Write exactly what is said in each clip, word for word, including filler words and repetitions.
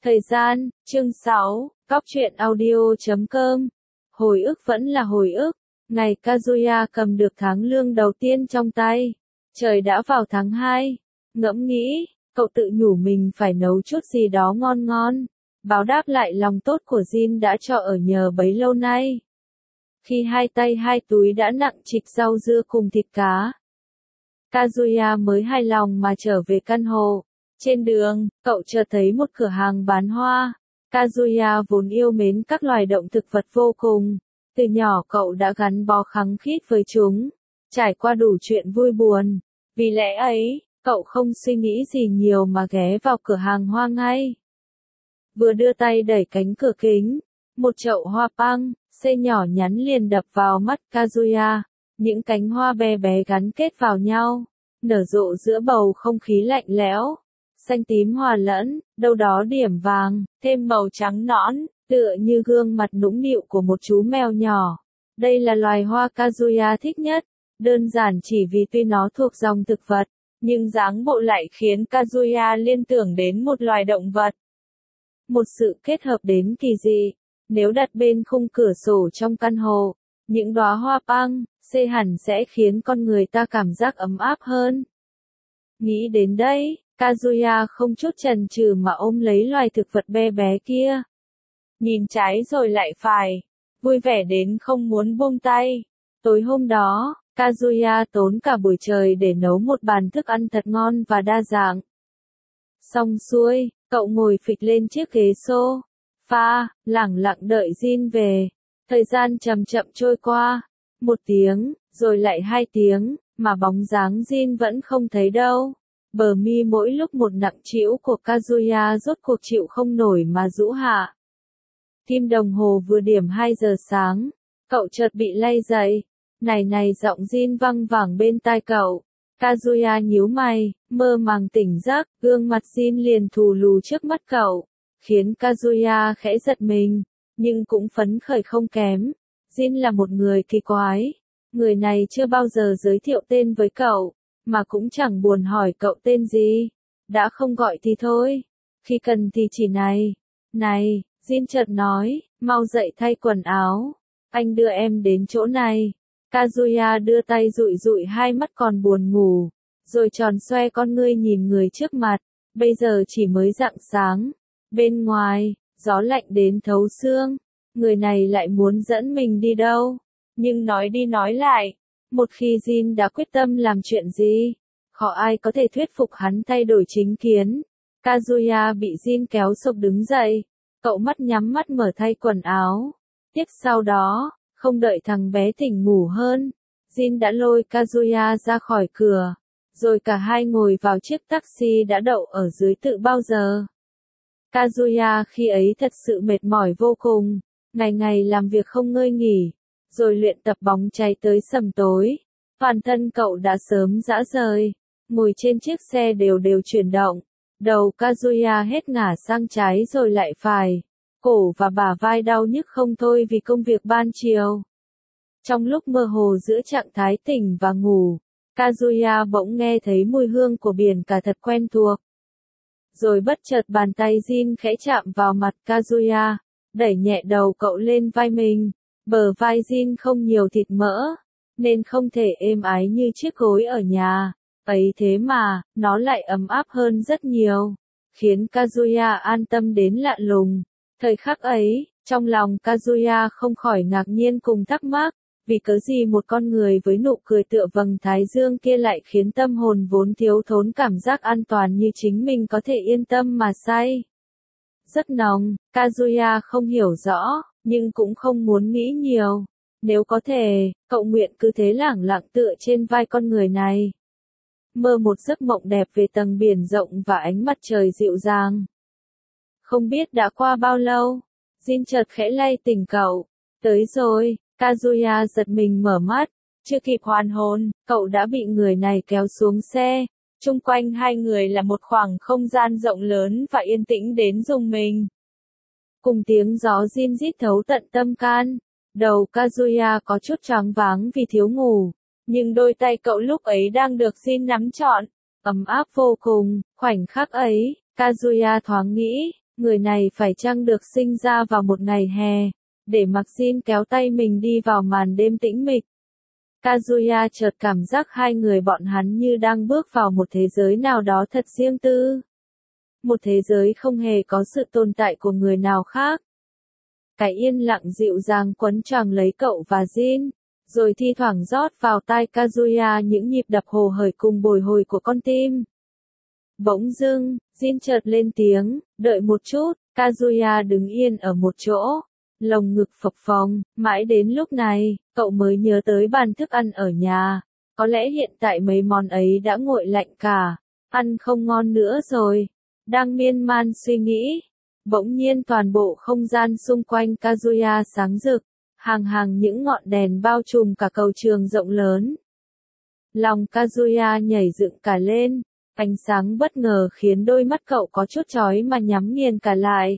Thời gian, chương sáu, Cóc truyện audio chấm com. Hồi ức vẫn là hồi ức. Ngày Kazuya cầm được tháng lương đầu tiên trong tay. Trời đã vào tháng hai. Ngẫm nghĩ, cậu tự nhủ mình phải nấu chút gì đó ngon ngon. Báo đáp lại lòng tốt của Jin đã cho ở nhờ bấy lâu nay. Khi hai tay hai túi đã nặng trịch rau dưa cùng thịt cá, Kazuya mới hài lòng mà trở về căn hộ. Trên đường, cậu chợt thấy một cửa hàng bán hoa. Kazuya vốn yêu mến các loài động thực vật vô cùng. Từ nhỏ cậu đã gắn bó khăng khít với chúng, trải qua đủ chuyện vui buồn. Vì lẽ ấy, cậu không suy nghĩ gì nhiều mà ghé vào cửa hàng hoa ngay. Vừa đưa tay đẩy cánh cửa kính, một chậu hoa pang, xê nhỏ nhắn liền đập vào mắt Kazuya. Những cánh hoa bé bé gắn kết vào nhau, nở rộ giữa bầu không khí lạnh lẽo. Xanh tím hòa lẫn, đâu đó điểm vàng, thêm màu trắng nõn, tựa như gương mặt nũng nịu của một chú mèo nhỏ. Đây là loài hoa Kazuya thích nhất, đơn giản chỉ vì tuy nó thuộc dòng thực vật, nhưng dáng bộ lại khiến Kazuya liên tưởng đến một loài động vật. Một sự kết hợp đến kỳ dị, nếu đặt bên khung cửa sổ trong căn hộ, những đóa hoa pang, xê hẳn sẽ khiến con người ta cảm giác ấm áp hơn. Nghĩ đến đây, Kazuya không chút chần chừ mà ôm lấy loài thực vật bé bé kia. Nhìn trái rồi lại phải, vui vẻ đến không muốn buông tay. Tối hôm đó, Kazuya tốn cả buổi trời để nấu một bàn thức ăn thật ngon và đa dạng. Xong xuôi, cậu ngồi phịch lên chiếc ghế sofa, lẳng lặng đợi Jin về. Thời gian chậm chậm trôi qua, một tiếng, rồi lại hai tiếng, mà bóng dáng Jin vẫn không thấy đâu. Bờ mi mỗi lúc một nặng trĩu của Kazuya rốt cuộc chịu không nổi mà rũ hạ. Kim đồng hồ vừa điểm hai giờ sáng, cậu chợt bị lay dậy. Này này, giọng Jin văng vẳng bên tai cậu. Kazuya nhíu mày, mơ màng tỉnh giấc, gương mặt Jin liền thù lù trước mắt cậu, khiến Kazuya khẽ giật mình, nhưng cũng phấn khởi không kém. Jin là một người kỳ quái. Người này chưa bao giờ giới thiệu tên với cậu, mà cũng chẳng buồn hỏi cậu tên gì. Đã không gọi thì thôi, khi cần thì chỉ này. Này, Jin chợt nói, mau dậy thay quần áo, anh đưa em đến chỗ này. Kazuya đưa tay dụi dụi hai mắt còn buồn ngủ, rồi tròn xoe con ngươi nhìn người trước mặt. Bây giờ chỉ mới rạng sáng, bên ngoài, gió lạnh đến thấu xương. Người này lại muốn dẫn mình đi đâu? Nhưng nói đi nói lại, một khi Jin đã quyết tâm làm chuyện gì, khó ai có thể thuyết phục hắn thay đổi chính kiến. Kazuya bị Jin kéo sộc đứng dậy, cậu mắt nhắm mắt mở thay quần áo. Tiếp sau đó, không đợi thằng bé tỉnh ngủ hơn, Jin đã lôi Kazuya ra khỏi cửa, rồi cả hai ngồi vào chiếc taxi đã đậu ở dưới tự bao giờ. Kazuya khi ấy thật sự mệt mỏi vô cùng, ngày ngày làm việc không ngơi nghỉ, rồi luyện tập bóng cháy tới sầm tối. Toàn thân cậu đã sớm rã rời, ngồi trên chiếc xe đều đều chuyển động. Đầu Kazuya hết ngả sang trái rồi lại phải, cổ và bả vai đau nhức không thôi vì công việc ban chiều. Trong lúc mơ hồ giữa trạng thái tỉnh và ngủ, Kazuya bỗng nghe thấy mùi hương của biển cả thật quen thuộc. Rồi bất chợt bàn tay Jin khẽ chạm vào mặt Kazuya, đẩy nhẹ đầu cậu lên vai mình. Bờ vai Jin không nhiều thịt mỡ, nên không thể êm ái như chiếc gối ở nhà. Ấy thế mà, nó lại ấm áp hơn rất nhiều, khiến Kazuya an tâm đến lạ lùng. Thời khắc ấy, trong lòng Kazuya không khỏi ngạc nhiên cùng thắc mắc, vì cớ gì một con người với nụ cười tựa vầng thái dương kia lại khiến tâm hồn vốn thiếu thốn cảm giác an toàn như chính mình có thể yên tâm mà say. Rất nồng, Kazuya không hiểu rõ, nhưng cũng không muốn nghĩ nhiều. Nếu có thể, cậu nguyện cứ thế lẳng lặng tựa trên vai con người này, mơ một giấc mộng đẹp về tầng biển rộng và ánh mặt trời dịu dàng. Không biết đã qua bao lâu, Jin chợt khẽ lay tỉnh cậu. Tới rồi. Kazuya giật mình mở mắt, chưa kịp hoàn hồn, cậu đã bị người này kéo xuống xe. Chung quanh hai người là một khoảng không gian rộng lớn và yên tĩnh đến rùng mình. Cùng tiếng gió rin rít thấu tận tâm can, đầu Kazuya có chút choáng váng vì thiếu ngủ, nhưng đôi tay cậu lúc ấy đang được Jin nắm trọn, ấm áp vô cùng. Khoảnh khắc ấy, Kazuya thoáng nghĩ, Người này phải chăng được sinh ra vào một ngày hè, để mặc Jin kéo tay mình đi vào màn đêm tĩnh mịch. Kazuya chợt cảm giác hai người bọn hắn như đang bước vào một thế giới nào đó thật riêng tư. Một thế giới không hề có sự tồn tại của người nào khác. Cái yên lặng dịu dàng quấn choàng lấy cậu và Jin, rồi thi thoảng rót vào tai Kazuya những nhịp đập hồ hởi cùng bồi hồi của con tim. Bỗng dưng, Jin chợt lên tiếng, đợi một chút, Kazuya đứng yên ở một chỗ, lồng ngực phập phồng, mãi đến lúc này, cậu mới nhớ tới bàn thức ăn ở nhà, có lẽ hiện tại mấy món ấy đã nguội lạnh cả, ăn không ngon nữa rồi. Đang miên man suy nghĩ, bỗng nhiên toàn bộ không gian xung quanh Kazuya sáng rực, hàng hàng những ngọn đèn bao trùm cả cầu trường rộng lớn. Lòng Kazuya nhảy dựng cả lên, ánh sáng bất ngờ khiến đôi mắt cậu có chút chói mà nhắm nghiền cả lại.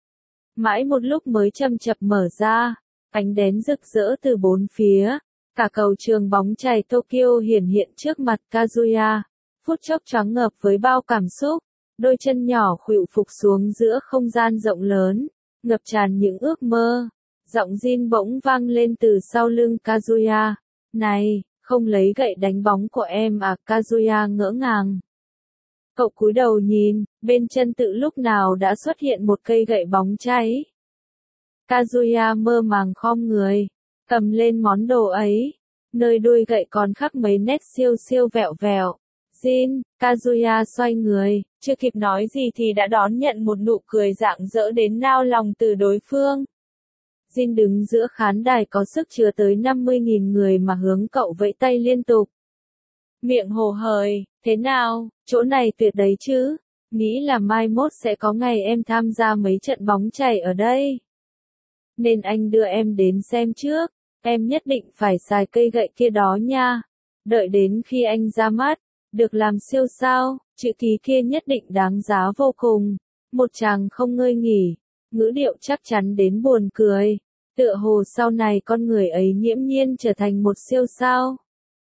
Mãi một lúc mới chậm chậm mở ra, ánh đèn rực rỡ từ bốn phía, cả cầu trường bóng chày Tokyo hiển hiện trước mặt Kazuya, phút chốc choáng ngợp với bao cảm xúc, đôi chân nhỏ khuỵu phục xuống giữa không gian rộng lớn, ngập tràn những ước mơ. Giọng Jin bỗng vang lên từ sau lưng Kazuya, này, không lấy gậy đánh bóng của em à? Kazuya ngỡ ngàng. Cậu cúi đầu nhìn, bên chân tự lúc nào đã xuất hiện một cây gậy bóng cháy. Kazuya mơ màng khom người, cầm lên món đồ ấy, nơi đuôi gậy còn khắc mấy nét siêu siêu vẹo vẹo. Jin, Kazuya xoay người, chưa kịp nói gì thì đã đón nhận một nụ cười rạng rỡ đến nao lòng từ đối phương. Jin đứng giữa khán đài có sức chứa tới năm mươi nghìn người mà hướng cậu vẫy tay liên tục. Miệng hồ hởi, thế nào, chỗ này tuyệt đấy chứ, nghĩ là mai mốt sẽ có ngày em tham gia mấy trận bóng chày ở đây. Nên anh đưa em đến xem trước, em nhất định phải xài cây gậy kia đó nha. Đợi đến khi anh ra mắt, được làm siêu sao, chữ ký kia nhất định đáng giá vô cùng. Một chàng không ngơi nghỉ, ngữ điệu chắc chắn đến buồn cười. Tựa hồ sau này con người ấy nghiễm nhiên trở thành một siêu sao.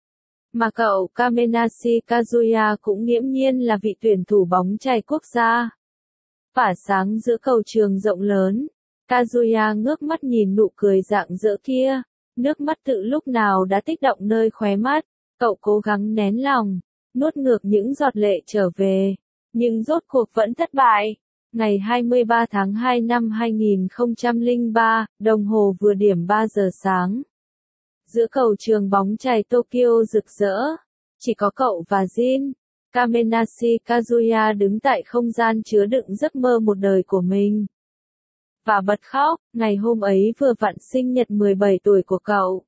Mà cậu Kamenashi Kazuya cũng nghiễm nhiên là vị tuyển thủ bóng chày quốc gia. Phả sáng giữa cầu trường rộng lớn, Kazuya ngước mắt nhìn nụ cười rạng rỡ kia, nước mắt tự lúc nào đã tích động nơi khóe mắt, cậu cố gắng nén lòng, nuốt ngược những giọt lệ trở về, nhưng rốt cuộc vẫn thất bại. Ngày hai mươi ba tháng hai năm hai nghìn không trăm lẻ ba, đồng hồ vừa điểm ba giờ sáng. Giữa cầu trường bóng chày Tokyo rực rỡ, chỉ có cậu và Jin. Kamenashi Kazuya đứng tại không gian chứa đựng giấc mơ một đời của mình. Và bật khóc, ngày hôm ấy vừa vặn sinh nhật mười bảy tuổi của cậu.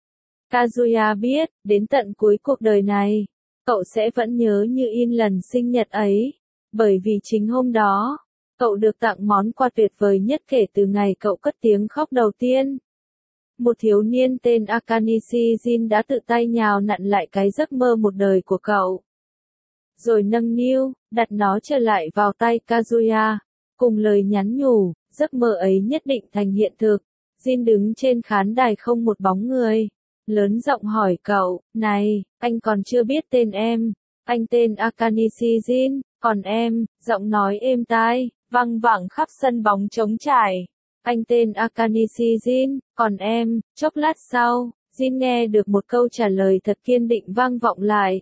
Kazuya biết, đến tận cuối cuộc đời này, cậu sẽ vẫn nhớ như in lần sinh nhật ấy, bởi vì chính hôm đó, cậu được tặng món quà tuyệt vời nhất kể từ ngày cậu cất tiếng khóc đầu tiên. Một thiếu niên tên Akanishi Jin đã tự tay nhào nặn lại cái giấc mơ một đời của cậu. Rồi nâng niu, đặt nó trở lại vào tay Kazuya, cùng lời nhắn nhủ, giấc mơ ấy nhất định thành hiện thực. Jin đứng trên khán đài không một bóng người, lớn giọng hỏi cậu, này, anh còn chưa biết tên em, anh tên Akanishi Jin, còn em, giọng nói êm tai, vang vẳng khắp sân bóng trống trải. Anh tên Akanishi Jin, còn em, chốc lát sau, Jin nghe được một câu trả lời thật kiên định vang vọng lại.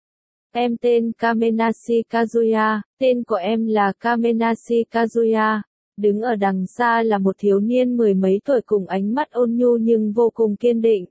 Em tên Kamenashi Kazuya, tên của em là Kamenashi Kazuya. Đứng ở đằng xa là một thiếu niên mười mấy tuổi cùng ánh mắt ôn nhu nhưng vô cùng kiên định.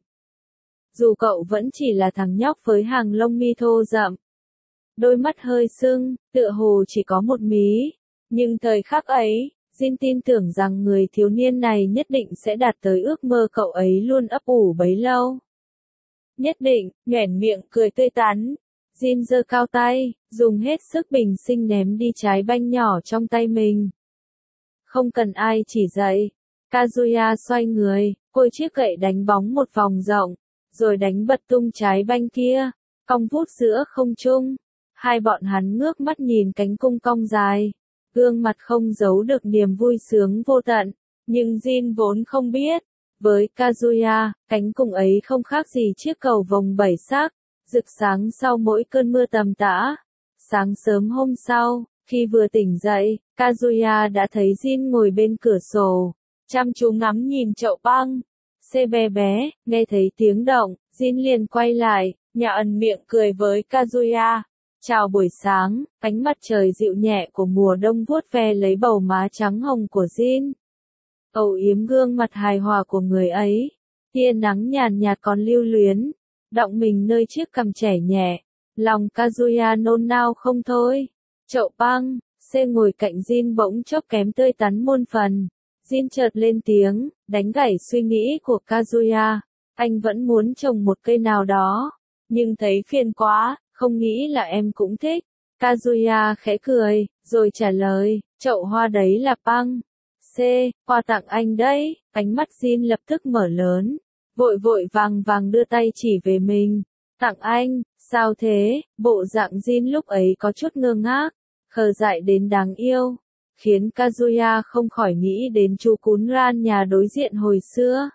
Dù cậu vẫn chỉ là thằng nhóc với hàng lông mi thô rậm, đôi mắt hơi sưng, tựa hồ chỉ có một mí, nhưng thời khắc ấy, Jin tin tưởng rằng người thiếu niên này nhất định sẽ đạt tới ước mơ cậu ấy luôn ấp ủ bấy lâu. Nhất định, nhoẻn miệng cười tươi tắn. Jin giơ cao tay, dùng hết sức bình sinh ném đi trái banh nhỏ trong tay mình. Không cần ai chỉ dạy, Kazuya xoay người, côi chiếc gậy đánh bóng một vòng rộng, rồi đánh bật tung trái banh kia, cong vút giữa không trung. Hai bọn hắn ngước mắt nhìn cánh cung cong dài, gương mặt không giấu được niềm vui sướng vô tận, nhưng Jin vốn không biết, với Kazuya, cánh cung ấy không khác gì chiếc cầu vồng bảy sắc, rực sáng sau mỗi cơn mưa tầm tã. Sáng sớm hôm sau, Khi vừa tỉnh dậy, Kazuya đã thấy Jin ngồi bên cửa sổ, chăm chú ngắm nhìn chậu băng. Xe bé bé, nghe thấy tiếng động, Jin liền quay lại, nhà ẩn miệng cười với Kazuya. Chào buổi sáng, ánh mặt trời dịu nhẹ của mùa đông vuốt ve lấy bầu má trắng hồng của Jin. Âu yếm gương mặt hài hòa của người ấy. Tia nắng nhàn nhạt còn lưu luyến, đọng mình nơi chiếc cằm trẻ nhẹ. Lòng Kazuya nôn nao không thôi. Chậu băng, xe ngồi cạnh Jin bỗng chốc kém tươi tắn muôn phần. Jin chợt lên tiếng, đánh gãy suy nghĩ của Kazuya. Anh vẫn muốn trồng một cây nào đó, nhưng thấy phiền quá, không nghĩ là em cũng thích. Kazuya khẽ cười, rồi trả lời, chậu hoa đấy là băng. C, quà tặng anh đấy. Ánh mắt Jin lập tức mở lớn, vội vội vàng vàng đưa tay chỉ về mình. Tặng anh, sao thế? Bộ dạng Jin lúc ấy có chút ngơ ngác, khờ dại đến đáng yêu, khiến Kazuya không khỏi nghĩ đến chú cún ran nhà đối diện hồi xưa.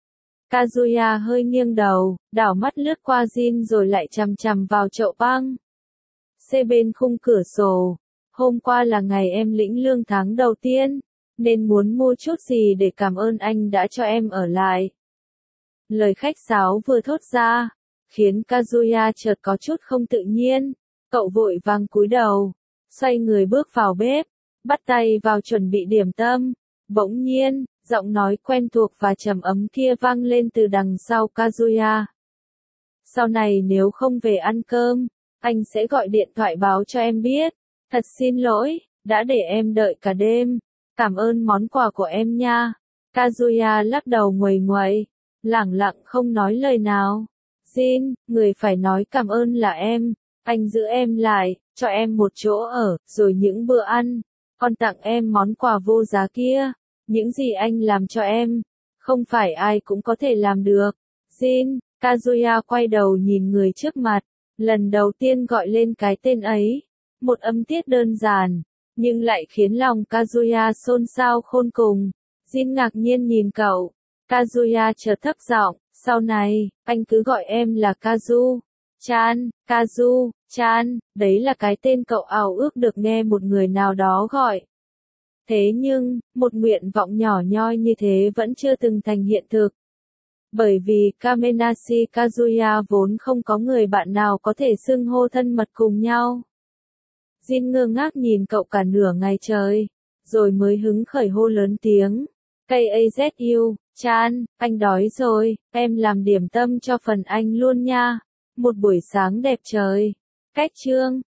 Kazuya hơi nghiêng đầu, đảo mắt lướt qua Jin rồi lại chằm chằm vào chậu băng. Xê bên khung cửa sổ, hôm qua là ngày em lĩnh lương tháng đầu tiên, nên muốn mua chút gì để cảm ơn anh đã cho em ở lại. Lời khách sáo vừa thốt ra, khiến Kazuya chợt có chút không tự nhiên, cậu vội vàng cúi đầu, xoay người bước vào bếp, bắt tay vào chuẩn bị điểm tâm. Bỗng nhiên, giọng nói quen thuộc và trầm ấm kia vang lên từ đằng sau Kazuya. Sau này nếu không về ăn cơm, anh sẽ gọi điện thoại báo cho em biết. Thật xin lỗi, đã để em đợi cả đêm. Cảm ơn món quà của em nha. Kazuya lắc đầu nguầy nguậy, lẳng lặng không nói lời nào. Jin, người phải nói cảm ơn là em. Anh giữ em lại, cho em một chỗ ở, rồi những bữa ăn. Còn tặng em món quà vô giá kia. Những gì anh làm cho em, không phải ai cũng có thể làm được. Jin, Kazuya quay đầu nhìn người trước mặt, lần đầu tiên gọi lên cái tên ấy. Một âm tiết đơn giản, nhưng lại khiến lòng Kazuya xôn xao khôn cùng. Jin ngạc nhiên nhìn cậu. Kazuya chợt thấp giọng, sau này, anh cứ gọi em là Kazu. Chan, Kazu, Chan, đấy là cái tên cậu ao ước được nghe một người nào đó gọi. Thế nhưng, một nguyện vọng nhỏ nhoi như thế vẫn chưa từng thành hiện thực. Bởi vì Kamenashi Kazuya vốn không có người bạn nào có thể xưng hô thân mật cùng nhau. Jin ngơ ngác nhìn cậu cả nửa ngày trời, rồi mới hứng khởi hô lớn tiếng. K A Z U, Chan, anh đói rồi, em làm điểm tâm cho phần anh luôn nha. Một buổi sáng đẹp trời. Cách chương